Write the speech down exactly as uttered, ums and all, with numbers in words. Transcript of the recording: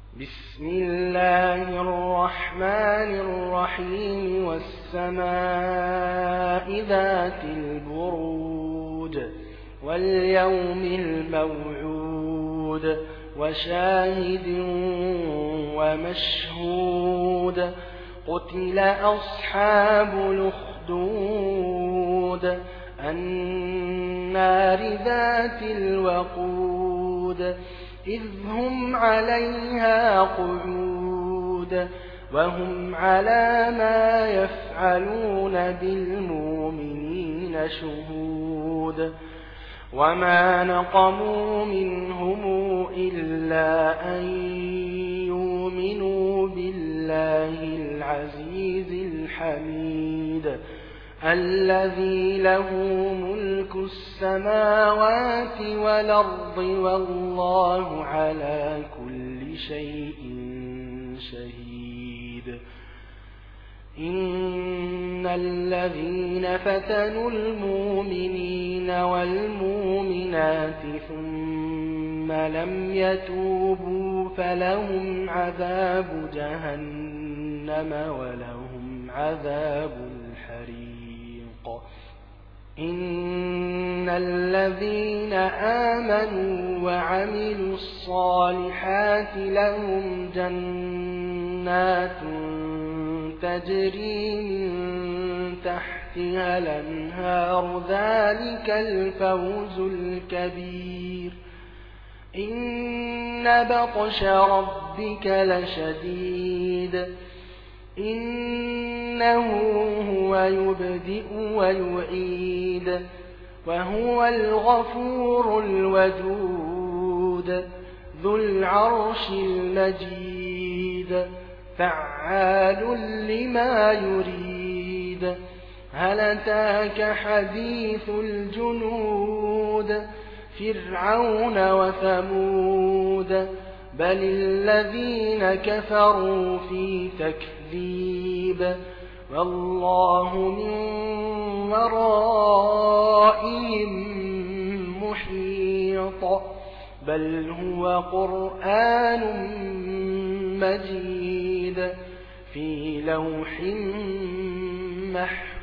بسم الله الرحمن الرحيم والسماء ذات البروج واليوم الموعود وشاهد ومشهود قتل أصحاب الأخدود النار ذات الوقود إذ هم عليها قعود وهم على ما يفعلون بالمؤمنين شهود وما نقموا منهم إلا أن يؤمنوا بالله العزيز الحميد الذي له ملك السماوات والأرض والله على كل شيء شهيد إن الذين فتنوا المؤمنين والمؤمنات ثم لم يتوبوا فلهم عذاب جهنم ولهم عذاب الحريق إن الذين آمنوا وعملوا الصالحات لهم جنات تجري من تحتها الأنهار ذلك الفوز الكبير إن بطش ربك لشديد إنه هو يبدئ ويعيد وهو الغفور الودود ذو العرش المجيد فعال لما يريد هل أتاك حديث الجنود فرعون وثمود بل الذين كفروا في تكذيب والله من ورائهم محيط بل هو قرآن مجيد في لوح محفوظ